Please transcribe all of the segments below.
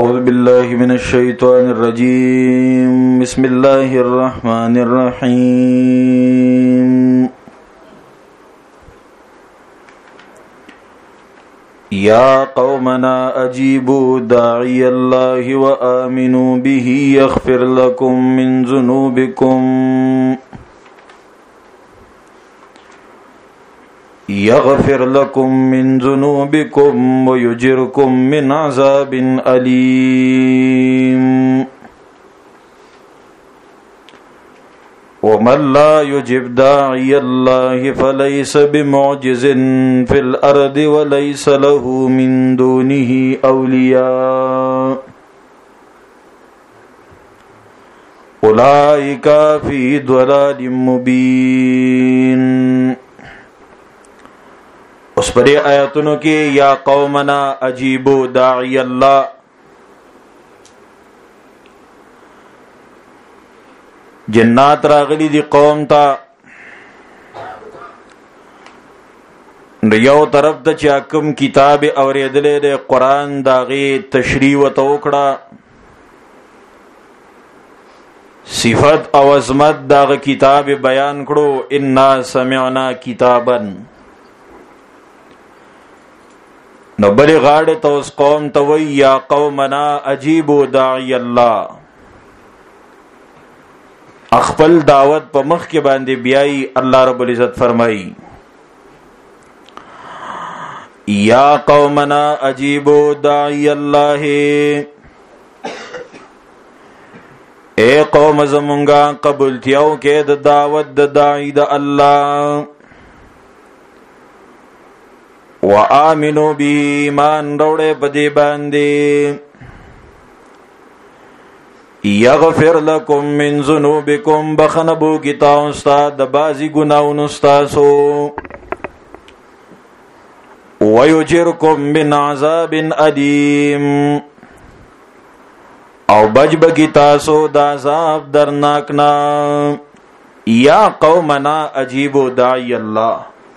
أعوذ بالله من الشيطان الرجيم بسم الله الرحمن الرحيم يا قومنا أجيبوا داعي الله وآمنوا به يغفر لكم من ذنوبكم ويجركم من عذاب أليم ومن لا يجب داعي الله فليس بمعجز في الأرض وليس له من دونه أولياء أولئك في ضلال مبين. اس پر آیاتونو کې یا قومنا اجیبو داعی الله، جنات راغلی دی قوم تا یو طرف ته چې کوم کتاب اوریدلې د قرآن داغه تشریح وتوکړه، صفات او عظمت داغه کتاب بیان کړو، انا سمعنا کتابا. نو بلی غاڑی تو اس قوم توی یا قومنا اجیبو داعی اللہ، اخپل دعوت پا مخ کے باندے بیائی. اللہ رب العزت فرمائی یا قومنا اجیبو داعی اللہ، اے قوم زمونگا قبولتیاو کے دا دعوت دا داعی دا اللہ، وآمنوا بی ایمان روڑے بدی باندے، یغفر لکم من ذنوبکم بخنبو کی تاؤنستا دبازی گناون استاسو، ویجرکم من عذاب علیم او بجب کی تاسو دا عذاب درناکنا. یا قومنا اجیبو داعی اللہ،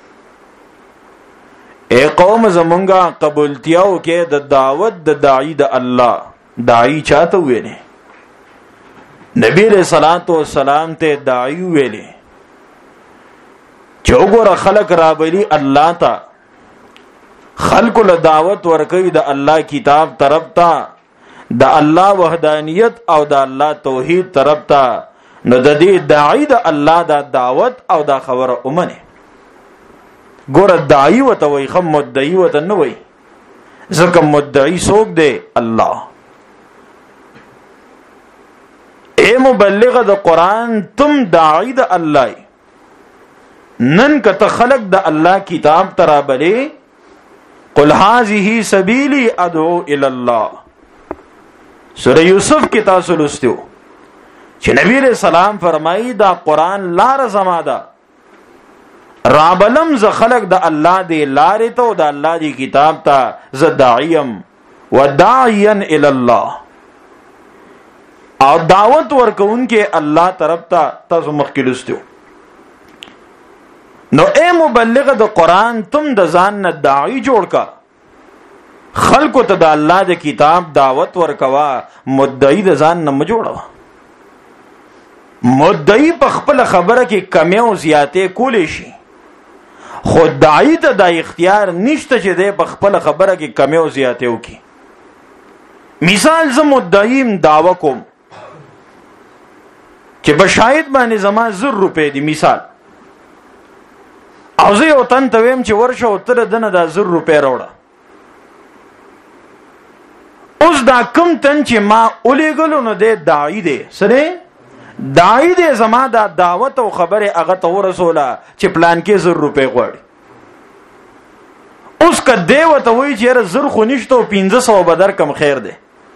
اے قوم زمونگا قبولتیاو کے دا دعوت دا داعی دا اللہ. داعی چاہتا ہوئے نے نبی علیہ السلام تے داعی ہوئے لے چوگو را خلق رابلی اللہ تا، خلق لدعوت ورکی دا اللہ کتاب طرف تا، دا اللہ وحدانیت او دا اللہ توحید طرف تا. نو دا دی داعی دا اللہ دا دعوت او دا خبر امنے گور داعی و توی خم مدعی و تنوی زکم مدعی سوک دے اللہ. اے مبلغ دا قرآن تم داعی دا اللہ، نن کا تخلق دا اللہ کتاب ترابلے. قل هذه سبیلی ادعو الاللہ، سورہ یوسف کی تاسو لستیو چھ نبی علیہ السلام فرمائی دا قرآن لار زمادا رابلم ز خلق دا اللہ دے لارے تو دا اللہ دی کتاب تا ز داعیم و داعین الاللہ، اور دعوت ورکون کے اللہ طرف تا تاسو مخکلستیو. نو اے مبلغ دا قرآن تم دا زان نا داعی جوڑ کا، خلقو تا دا اللہ دے کتاب دعوت ورکوا، مدعی دا زان نا مجوڑا. مدعی پخپل خبر کی کمیوں زیادے کولے شی، خود داعی تا دا اختیار نشتا چه دے بخپل خبره کی کمی و زیاده ہو کی. مثال زم مدعیم دعوه کوم چه بشاید بانی زمان 1000 روپے دی، مثال او زی او تن تویم چه ورشا او تر دن دا 1000 روپے روڑا. اس دا کم تن چه ما اولی گلو نو دے داعی دے سنے داعی دے زما دا دعوت او خبر اغا تو رسولا چه پلان کے 1000 روپے غوڑی. اس کا دے و توی چه را 1000 خونشتو 1500 بدر کم خیر دے.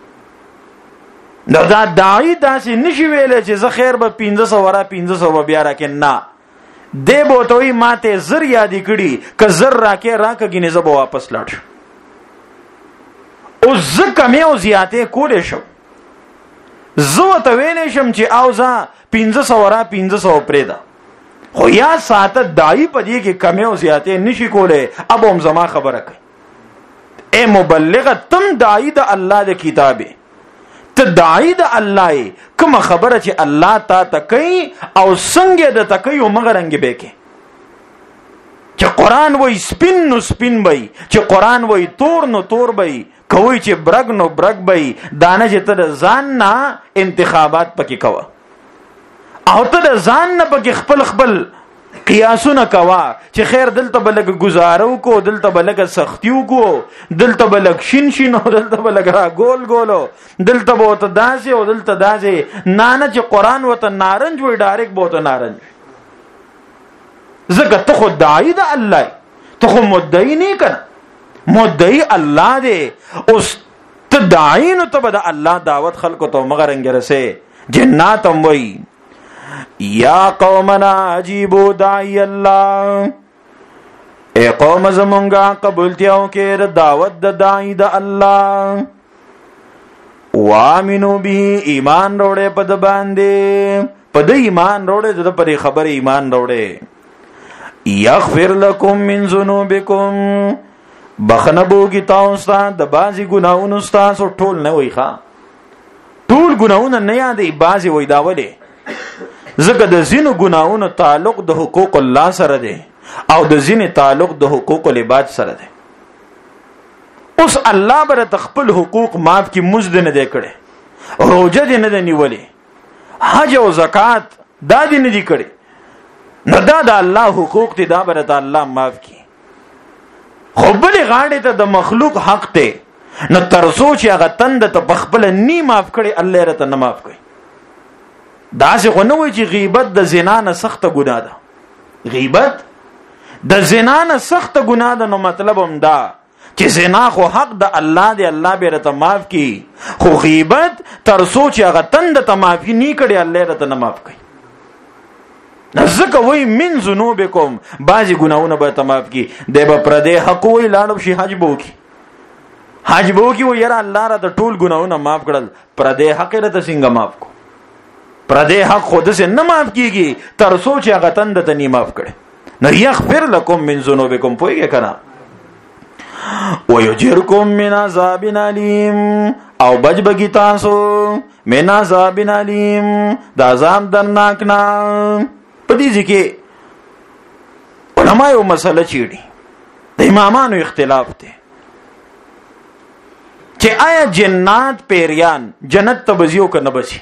دا داعی دا سی نشی ویلے چه ز خیر با 1500 ورا 1500 با بیارا که نا دے بو توی ما تے 1000 یادی کڑی که 1000 راکے راکا گینی زبا واپس لاٹ شو. اس ز کمی او زیادے کولے شو زو ته ویلې شم چې اوزا 1500 ورا 1500 پرېدا، خو یا ساته دای په دې کې کمی او زیاتې نشي کوله. اب هم زما خبره کوي، اے مبلغ تم دای د الله د کتابه ته داعی د الله کوم خبره چې الله تا تکي او څنګه د تکي او مغرنګ به کې چې قران وای سپین نو سپین وای چې قران وای تور نو تور وای کوي چې برګ نو برګ وای دانه چې ته ځان نه انتخابات پکې کوه او ته ځان نه پکې خپل قیاسونه کوا چې خیر دلته بلګ گزارو کو دلته بلګ سختیو کو دلته بلګ شین او دلته بلګ را ګولو دلته بوته داسې او دلته داسې نه چې قران وته نارنج وای ډایرک بوته نارنج زکه ته خو داعی د الله ته خو مدعی نه کنه مدعی الله دی اوس ته داعی نو ته د الله دعوت خلکو ته مغرنګ رسه جنات هم وای یا قومنا عجیبو داعی الله اے قوم زمونږه قبولتیاو کې دعوت د داعی د الله وامنو به ایمان وروړې په د باندې په د ایمان وروړې د پرې خبره ایمان وروړې یغفر لکم من ذنوبکم بخنبو کی تاسو د بازي ګناونو تاسو ټول نه وای ښا ټول ګناونه نه یادې بازي وای داوله زکه د زینو ګناونو تعلق د حقوق الله سره دی او د زین تعلق د حقوق العباد سره دی اوس الله بر تخپل حقوق معاف کی مزد نه دی کړي روزه دې نه دی نیولې حج او زکات دا دې نه دی کړي نو دا د الله حقوق دي دا بر ته الله معاف کی خو بل غاړه ته د مخلوق حق ته نو ترسو چې هغه تند ته بخبل نی معاف کړي الله رته نه معاف کوي دا څنګه نو وي چې غیبت د زنا نه سخت ګناه ده غیبت د زنا نه سخت ګناه ده نو مطلب هم دا چې زنا خو حق د الله دی الله به رته معاف کی خو غیبت ترسو چې هغه تند ته معافي نی کړي الله رته نه معاف کوي نزدک وای من ذنوبکم بعضی گناہوں به معاف کی دیبا پردے حق وای لاړو شي حج بو کی و یرا الله را د ټول گناہوں معاف کړل پردے حق را ته څنګه معاف کو پردے حق خود سے نه معاف کیږي تر سوچ هغه تند ته نه معاف کړي نو یغفر لكم من ذنوبکم پویږي کنه ويجركم من عذاب الیم او بچ بگی تاسو من عذاب الیم دا عذاب درناک نا پدې ځکه علماء یو مسله چیړي د امامانو اختلاف دی چې آیا جنات پیریان جنت ته بزیو کنه بسی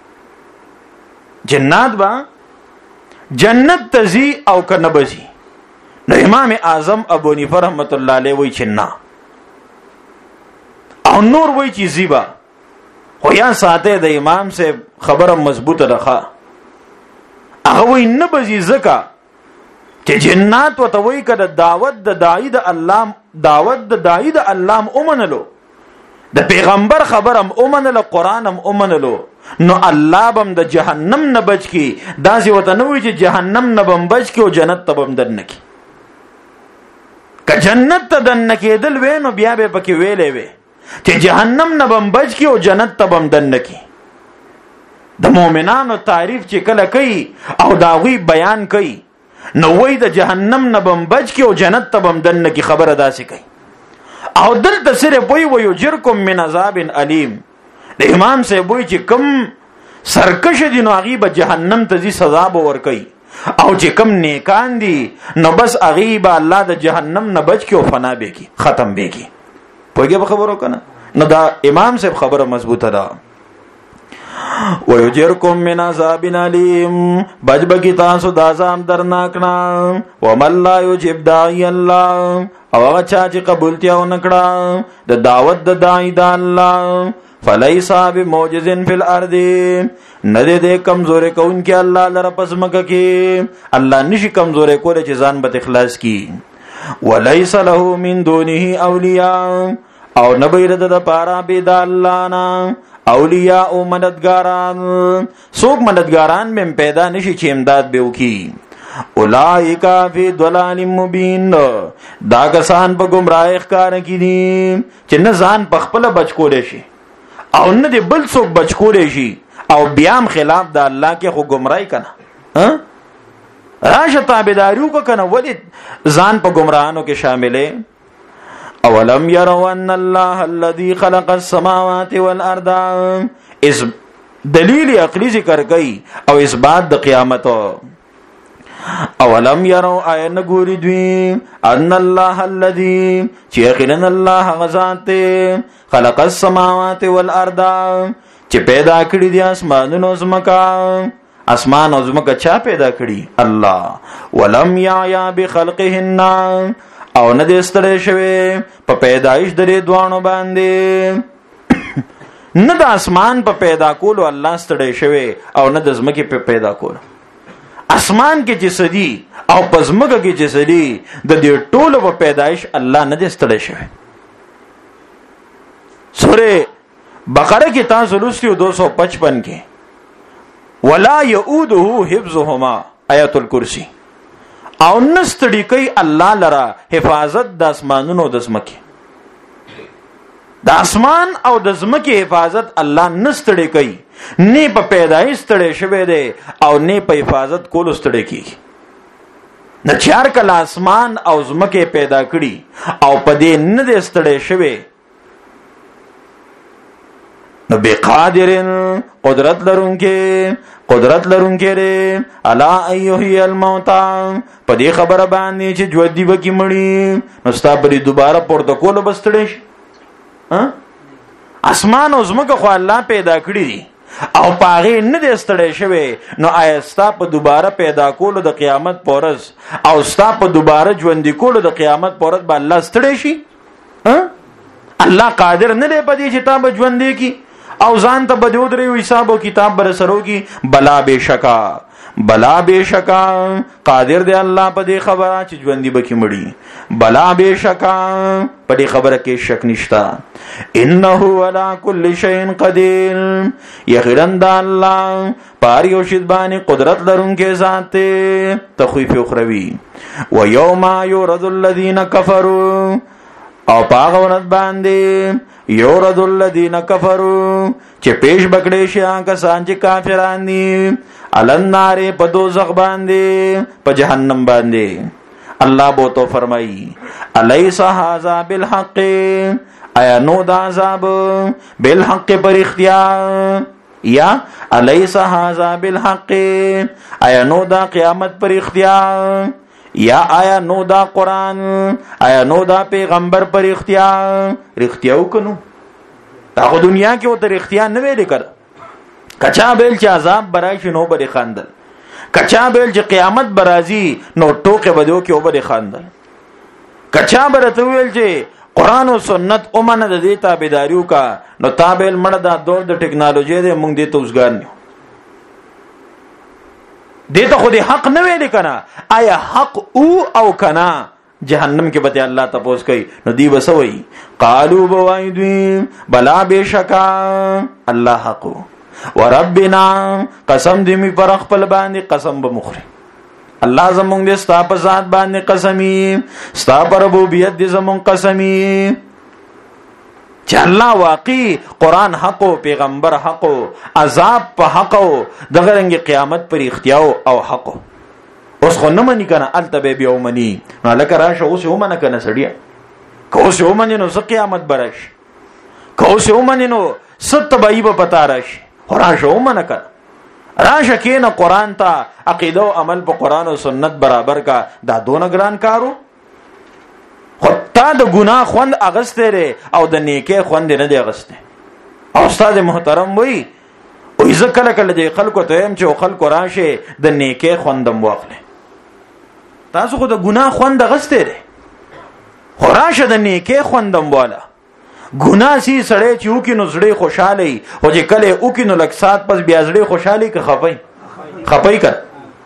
جنات با جنت تزي او کنه بزي نو امام اعظم ابو حنیفه رحمت الله علیه وی چې نه او نور وی چې زیبا خو یا ساته د امام سے خبره مضبوطه راخه هغه وی نه بزي زکا چې جنات وته وی کده دعوت د داعی د الله اومنلو د پیغمبر خبرم اومنلو قرانم اومنلو نو الله بم د جهنم نه بچ کی داسې وته نه وی چې جهنم نه بم بچ کی او جنت ته بم درنه کی که جنت ته دنه کېدل وینو بیا به پکې ویلې وي چې جهنم نه بم بچ کی او جنت ته بم دنه کی د مؤمنانو تعریف چې کله کوي او داوی بیان کوي نو وای د جهنم نه بم بچ کی او جنت ته بم دنه کی خبره داسې کوي او دلته سره وای یجرکم من عذاب الیم د امام سے وای چې کم سرکش دي نو هغه به جهنم ته زی سزا به ور کوي او چې کم نیکان دي نو بس هغه به الله د جهنم نه بچ کی او فنا به کی ختم به کی پوهیږي خبرو کنه نو دا امام سے خبره مضبوطه ده ويجركم من عذاب الیم بچ بگی تاسو د عذاب درناک نا ومن لا یجب داعی الله او هغه چا چې قبولتیا ونکړه د دعوت د داعی د الله فلیس بمعجز فی الارض ندی دې کمزورې کون کې الله لره پسمکه کې الله نشي کمزورې کوله چې ځان به اخلاص کی ولیس له من دونه اولیاء او نبیر د پارا بيد الله نا اولیاء او مددگاران سوک مددگاران میں پیدا نشي چې امداد به وکي اولائک فی ضلال مبین دا کسان په گمراه ښکار کې دي چې نه ځان په خپل بچ کولې شي او نه دې بل څوک بچ کولې شي او بیام خلاف د الله کې خو گمراهی کنه راشه تابعداریو کو کنه ولې ځان په گمراهانو کې شاملې اولم يروا ان الله الذي خلق السماوات والارض اس دلیل عقلی ذکر گئی او اثبات د قیامت. اولم يروا اين غوري دوی ان الله الذي يقينا الله غزات خلق السماوات والارض چې پیدا کړی دي اسمانونو زمکا. اسمان او زمکا چا پیدا کړی؟ الله. ولم يعيا بخلقهن او نه دې ستړي شوی په پیدایش درې دوانو باندې. نه د اسمان په پیدا کولو الله ستړي شوی او نه د زمکه په پیدا کولو. اسمان کې چې سدي او پزمکه کې چې سدي د دې ټولو په پیدایش الله نه دې ستړي شوی. سورې بقره کې تاسو لوستیو 255 کې ولا يؤوده حفظهما آیت الکرسی او نستړي کوي الله لرا حفاظت د اسمانونو د زمکه. د اسمان او د زمکه حفاظت الله نستړي کوي، نه په پیدایش ستړي شوی دی او نه په حفاظت کول ستړي کیږي. نه چار کله اسمان او زمکه پیدا کړي او په دې نه دې ستړي شوی نو بقادرن قدرت لرونکې ری الا ایحیی الموتى په دې خبره باندې چې ژوند دی وکي مړی نو ستاسو دوباره پروتوکول بستړي شي. اسمان او زمکه خو الله پیدا کړی دي او پاغه نه دې ستړي شوی نو آیستا په دوباره پیدا کولو د قیامت پورز او ستا په دوباره ژوند کولو د قیامت پورز به الله ستړي شي؟ الله قادر نه دی په دې چې تا به ژوند کی او ځان ته بدو درې حساب او کتاب بر سرو کی. بلا بشکا قادر دی الله په دې خبره چې ژوندۍ بکی مړي. بلا بشکا په دې خبره کې شک نشتا. انه علی کل شیء قدیر یقینا الله پار یو شی باندې قدرت لرونکي ذات ته. تخویف اخروی و یوم یورد الذین کفروا او پاغه ورځ باندې یورد الذین کفروا چې پیش بکړې شي هغه کسان چې کافران دي علن نار په دوزخ باندې په جهنم باندې. الله بو تو فرمایي الیس هذا بالحق ایا نو دا عذاب بالحق پر اختیار یا الیس هذا بالحق ایا نو دا قیامت پر اختیار یا آیا نو دا قرآن آیا نو دا پیغمبر پر اختیار رختیاو کنو. تا خو دنیا کې وته اختیار نه ویل کړ. کچا بیل چې عذاب برای نو بده خاندل، کچا بیل چې قیامت برازي نو ټوکه بدو کې وبده خاندل، کچا برته ویل چې قرآن او سنت اومنه د دې تابعداریو کا نو تابل مړه دا دور د ټکنالوژي دې مونږ دې توسګار نه دیتا خود حق نه ویل کنا. آیا حق او کنا جهنم کې به الله تاسو کوي نو دی وسوي قالو بوایدوی بلا بشکا الله حق وربنا قسم دې می پر خپل باندې قسم به مخري. الله زمونږ دې ستا په ذات باندې قسمی ستا پر ربوبیت دې زمونږ قسمی چې الله واقعي قرآن حق او پیغمبر حق او عذاب په حق او دغه رنګ قیامت پر اختیار او حق. اوس خو نه منی کنه التبه بیومنی نو لکه راشه اوس یو منه کنه سړیا که اوس یو منی نو څه قیامت برش که اوس یو منی نو ست بای په پتا راش راشه او منه کنه راشه کینه قرآن ته عقیده او عمل په قرآن او سنت برابر کا دا دون ګران کارو. خو تا د ګناه خوند اغسته ری او د نیکه خوند نه دی اغسته. او استاد محترم وای او ځکه کله د خلکو ته هم چې خلکو راشه د نیکه خوندم واخله. تاسو خو د ګناه خوند اغسته ری خو راشه د نیکه خوندم والا. ګناه سي سړی چې وکي نو زړه خوشاله او چې کله وکي نو لک سات پس بیا زړه خوشاله که خپای کړ.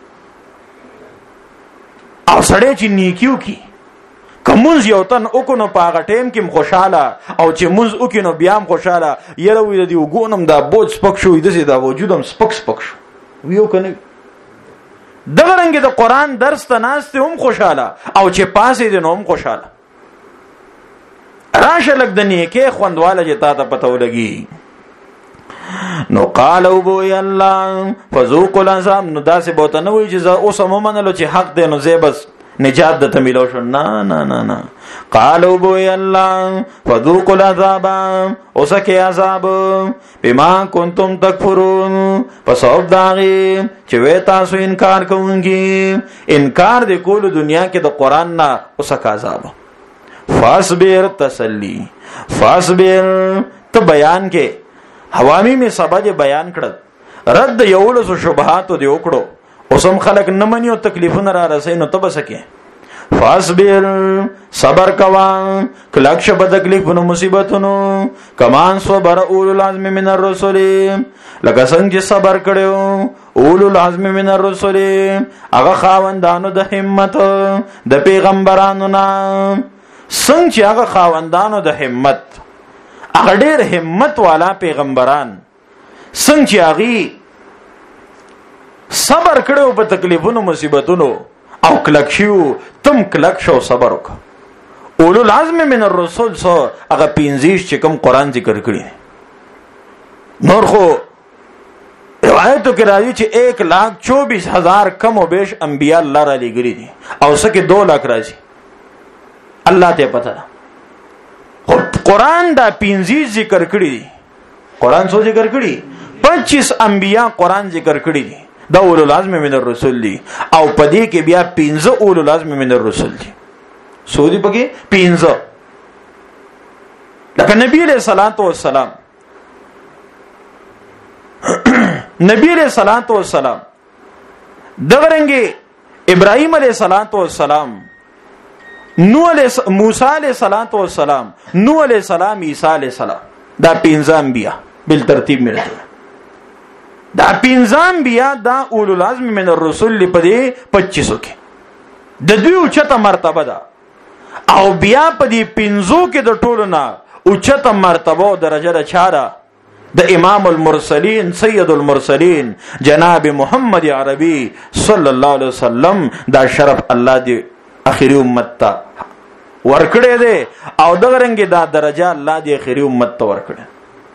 او سړی چې نیکیو کی کومز یو تن وکونو پاغه ټیم کې خوشاله او چې مونږ وکینو بیا هم خوشاله یره وې دی وګونم دا بوج سپک شو د دا وجودم سپک شو ویو کنه. دغه رنګ د قرآن درس ته ناست هم خوشاله او چې پاسې دي نو هم خوشاله. راشه لګ د نیکه خوندواله چې تا ته پته ولګي نو قالو بو الله فذوقوا العذاب نو داسې بوته نه وي چې اوس هم منلو چې حق دی نو زه بس نجات د تملو شو. نه نه نه نه. قالوا بو الله فذوقوا العذاب اوسکه عذاب بما کنتم تکفرون پس او داغي چې وې تاسو انکار کوونکی انکار د کول دنیا کې د قران نه اوسکه عذاب. فاصبر تسلی فاصبر ته بیان کې حوامی می سبا دې بیان کړ رد یول سو شبهات دی وکړو اوسم خلق نه مني او تکلیفونه را رسې نو ته بسکه. فاصبر صبر کوا کلک شب تکلیفونو مصیبتونو کمان صبر اولو العزم من الرسل لکه څنګه صبر کړو اولو العزم من الرسل هغه خاوندانو د همت د پیغمبرانو نه. څنګه چې هغه خاوندانو د همت هغه ډېر همت والا پیغمبران څنګه چې هغه صبر کړو په تکلیفونو مصیبتونو او کلک شو تم کلک شو صبر وک. اولو العزم من الرسل سو هغه 15 چې کوم قران ذکر کړی نور خو روایتو کې راځي چې 1,24,000 کم او بیش انبیاء الله را لګری دي او سکه 2 لک راځي الله ته پته خو قران دا 15 ذکر کړی دي. قران څو ذکر کړی 25 انبیاء قران ذکر کړی دي دا اولو العزم من الرسل دي او پدې کې بیا 15 اولو العزم من الرسل دي. سودی پکې 15 لکه نبی علیہ الصلوۃ والسلام نبی علیہ الصلوۃ والسلام دغرنګي ابراهيم علیہ الصلوۃ والسلام نوح علیہ موسی علیہ الصلوۃ والسلام نوح علیہ السلام عیسی علیہ السلام دا 15 انبیاء بل ترتیب مرته دا 15 انبیاء دا اولو العزم من الرسل پدې 25 کې د دوی اوچته مرتبه ده او بیا پدې 15 کې د ټولو نه اوچته مرتبه او درجه ده چاره د امام المرسلین سید المرسلین جناب محمد عربی صلی الله علیه وسلم دا شرف الله دی اخیری امت ته ورکړی دی او دغه رنګ دا درجه الله دی اخیری امت ته ورکړی.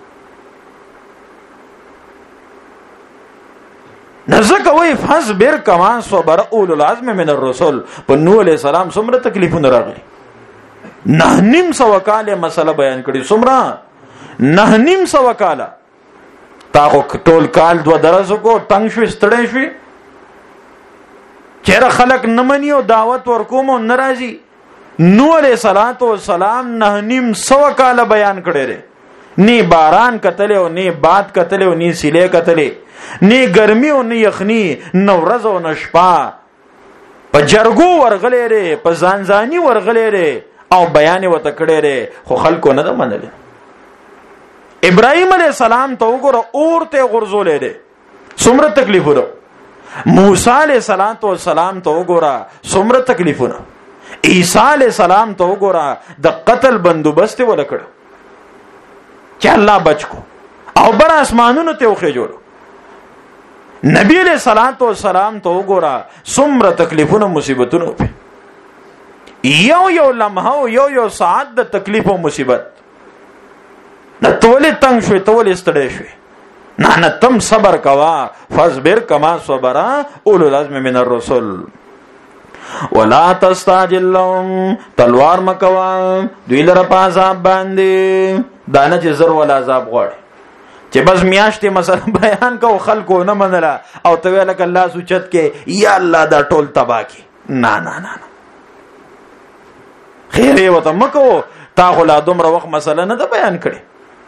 نزدک وی فصبر کما صبر اولو العزم من الرسل. په نوح علیہ السلام څومره تکلیفونه راغلي 9.5 کاله مسله بیان کړي څومره 9.5 کاله تاغو ټول کال 2 درس کو تنگ شو ستړی شو چیرې خلق نمنی او دعوت ورکوم او ناراضي. نوح علیہ السلام 9.5 کاله بیان کړي نی باران کتل او نی باد کتل او نی سیلې کتل نی ګرمي او نی یخني نو ورځ او نشپا په جرګو ورغلې ره په ځانځاني ورغلې ره او بیان وته کړي ره خو خلکو نه منل. ابراهيم عليه السلام ته وګوره اورته غرزولې ده څومره تکلیفونه. موسی عليه السلام ته وګوره څومره تکلیفونه. عیسی عليه السلام ته وګوره د قتل بندوبست ولکړ چې الله بچو او بر اسمانونو ته وخه جوړ. نبی علیہ الصلوۃ والسلام ته وګوره څومره تکلیفونه مصیبتونه په یو لمحه یو ساعت د تکلیف او مصیبت نه تولې تنگ شوي تولې ستړي شوي. نه تم صبر کوا فصبر کما صبر اولو العزم من الرسل ولا تستعجل لهم تلوار مکوا دوی لره په عذاب باندې دانه چې زر ول عذاب غواړي چې بس میاشتې مثلا بیان کو خلکو نه منله او ته ویل ک الله سوچت کې یا الله دا ټول تبا کی. نه خیر یې وته مکو تا خو لا دومره وخت مسله نه ده بیان کړي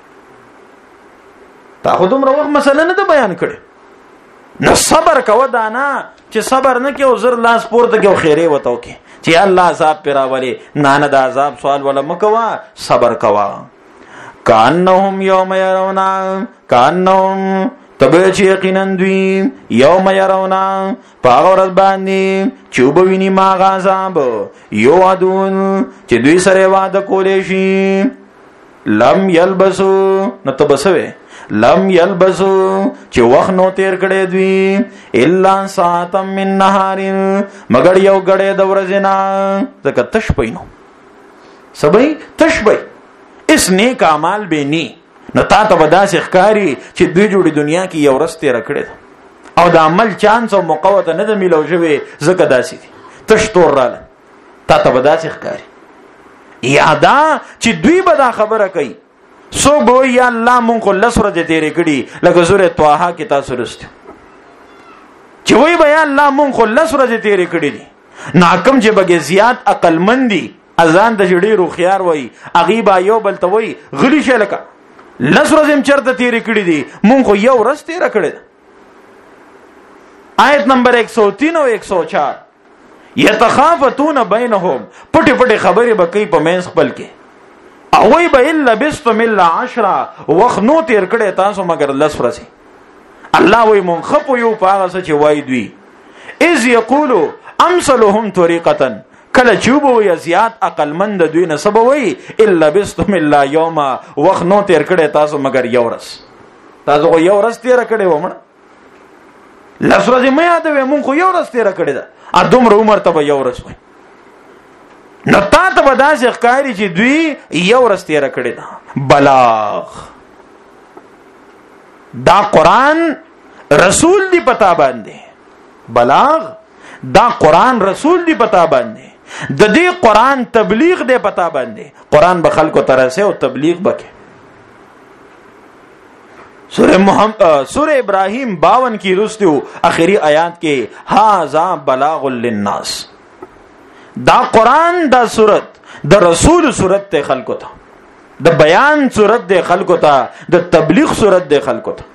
تا خو دومره وخت مسله نه ده بیان کړي. نو صبر کو دانا چې صبر نه کې او زر لاس پورته کې او خیر یې وته کې چې الله عذاب پیراولي. نه د عذاب سوال ولا مکوا صبر کوا. کانهم یوم یرونا کانهم تبه چې یقینا دوی یوم یرونا پاغ ورځ باندې چوب ویني ما غذاب یو ادون چې دوی سره وعده کولې شي لم یلبسو نو تبسوي لم یلبسو چې وخت نو تیر کړي دوی الا ساعتم من نهار مگر یو غړې د ورځې نه ځکه تش پینو سبي تش پي اس نیک اعمال به ني نو تا ته بداس ښکاری چې دوی جوړي دنیا کې یو ورځ تیر کړي او د عمل چانس او موقعه نه د ملو شوی زکه داسي تشتور رااله تا ته به داسې ښکاري یادا چې دوی به دا خبره کوي څوک به یا الله مونږ خو 10 ورځې تېرې کړي لکه سورې طه کې تاسو لوستي چې وایي به یا الله مونږ خو 10 ورځې تېرې کړي دي ناکم چې بګې زیات عقلمند دي اذان د ډېر خيار وایي هغې به یو بل ته وایي غلي شه لکه 10 ورځې هم چېرته تېرې کړي دي مونږ خو یو ورځ تېره کړې ده آیت نمبر 103 او 104 یتخافتون بینهم پټې پټې خبرې به کوي په منځ خپل کې او وی به الا بستم الا 10 وخت نو تیر کړي تاسو مگر 10 ورځې الله وی مونږ خپو یو پاغه څه چې وای دوی اذ یقولوا امثلهم طریقه کله چوبو یا زیات عقل مند دوی نه سبوي الا بستم الا یوم وخت نو تیر کړي تاسو مگر یو ورځ تاسو یو ورځ تیر کړي ومن 10 ورځې مې یاد وې مونږ یو ورځ تیر کړي دا ا دومره عمر ته یو ورځ وای نو تا ته به داسې ښکاري چې دوی یو ورځ تېره کړې ده بلاغ دا قرآن رسول دی پتا باندې بلاغ دا قرآن رسول دی پتا باندې د دې قرآن تبلیغ دی پتا باندې قرآن به خلکو ته رسي او تبلیغ وکړي سورہ ابراہیم 52 کی رستو آخری آیات کے ہاذا بلاغ للناس دا قرآن دا صورت دا رسول صورت تے خلقو تا دا بیان صورت دے خلقو تا دا تبلیغ صورت دے خلقو تا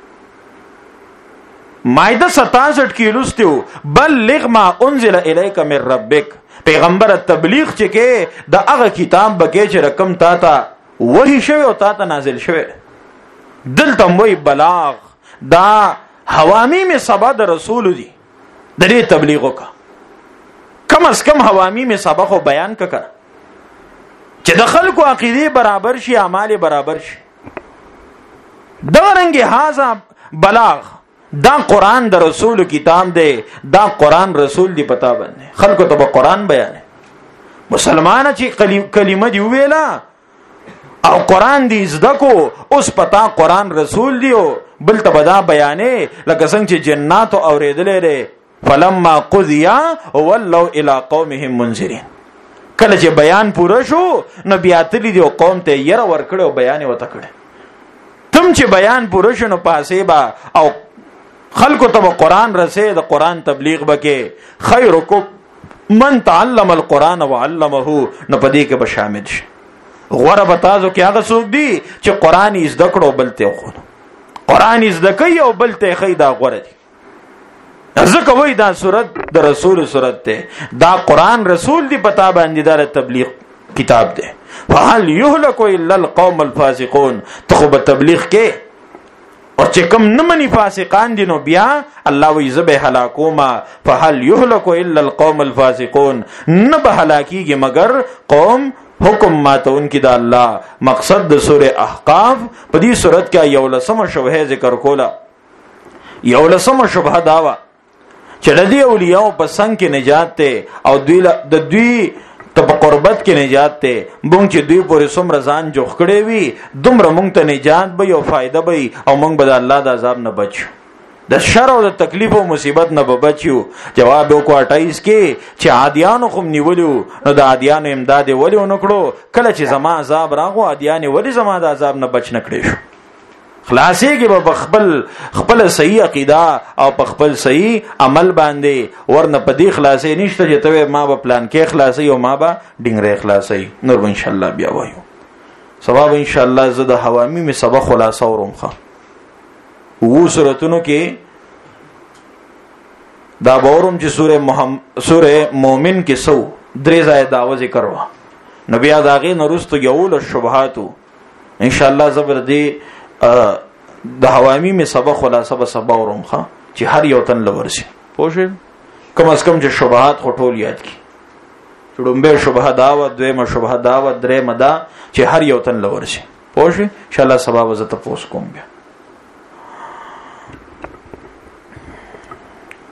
مائدہ 67 کی رستو بلغ ما انزل الیک من ربک پیغمبر تبلیغ چکے دا اغا کتاب بکے چے رقم تا تا وحی شوے و تا تا نازل شوے دلتم وی بلاغ دا حوامی میں سبا دا رسول دی دا دی تبلیغوں کا کم از کم حوامی میں سبا کو بیان کا کر چه دخل کو عقیدی برابر شی اعمال برابر شی دا رنگی حازا بلاغ دا قرآن دا رسول کتاب دے دا قرآن رسول دی پتا بندے خلقو تو با قرآن بیان ہے مسلمان چی کلمہ دی ویلا او قرآن دی زدکو اس پتا قرآن رسول دیو بل تبدا بیانے لکه څنګه چې جناتو اوریدلې ده فلما قضیا ولوا الى قومهم منذرین کله چې بیان پوره شو نو بیا تلی دی قوم ته ير ور کړو بیان وته کړ تم چې بیان پوره شو نو پاسې با او خلکو ته قرآن رسې د قرآن تبلیغ بکې خیرکم من تعلم القرآن وعلمه نو پدې کې به شامل شي غوړه بتازو کې هغه څوک دی چې قرآن یې زده کړو بلته خو قرآن یې زده کوي او بلته خیدا غوړه دي ځکه وای دا صورت د رسول صورت ته دا قرآن رسول دی پتا باندې دا تبلیغ کتاب دی فهل يهلك الا القوم الفاسقون ته به تبلیغ کې او چې کوم نه مني فاسقان دي نو بیا الله وی زبه هلاکوما فهل يهلك الا القوم الفاسقون نه به هلاکیږي مگر قوم حکم ماتون کی دا اللہ مقصد د سورہ احقاف په دې صورت کې یو لسمه شبهه ذکر کولا یو لسمه شبهه داوا چې د دې اولیاء په څنګه کې نجات ته او دوی د دوی ته په قربت کې نجات ته مونږ چې دوی پورې څومره ځان جوخ کړي وي دومره مونږ ته نجات به او فائدہ به او مونږ به د الله د عذاب نه بچو د شر او د تکلیف او مصیبت نه به بچو جواب وکړه 28 کې چې عادیانو خو نیولیو نو د عادیانو امداد ولی ونکړو کله چې زما عذاب راغو عادیان ولی زما د عذاب نه بچ نکړي شو خلاصي کې به خپل صحیح عقیده او په خپل صحیح عمل باندې ورنه پدې خلاصي نشته چې ته ما به پلان کې خلاصي او ما به ډنګره خلاصي نور ان شاء الله بیا وایو سبب ان شاء الله زده حوامی می سبق خلاصه ورمخه وو سورتونو کې دا باورم چې سوره مومن کې سو درې ځای داوا ذکر وا نبی اداغه نورستو یول شبهاتو ان شاء الله زبر دی د حوامی می سبق خلاصه به سبا ورمخه چې هر یو تن لورشي پوه کم از کم چې شبهات خټول یاد کی چړمبه شبهه داوا دویمه شبهه داوا درې مدا چې هر یو تن لورشي پوه ان شاء الله سبا وزته پوس کوم بیا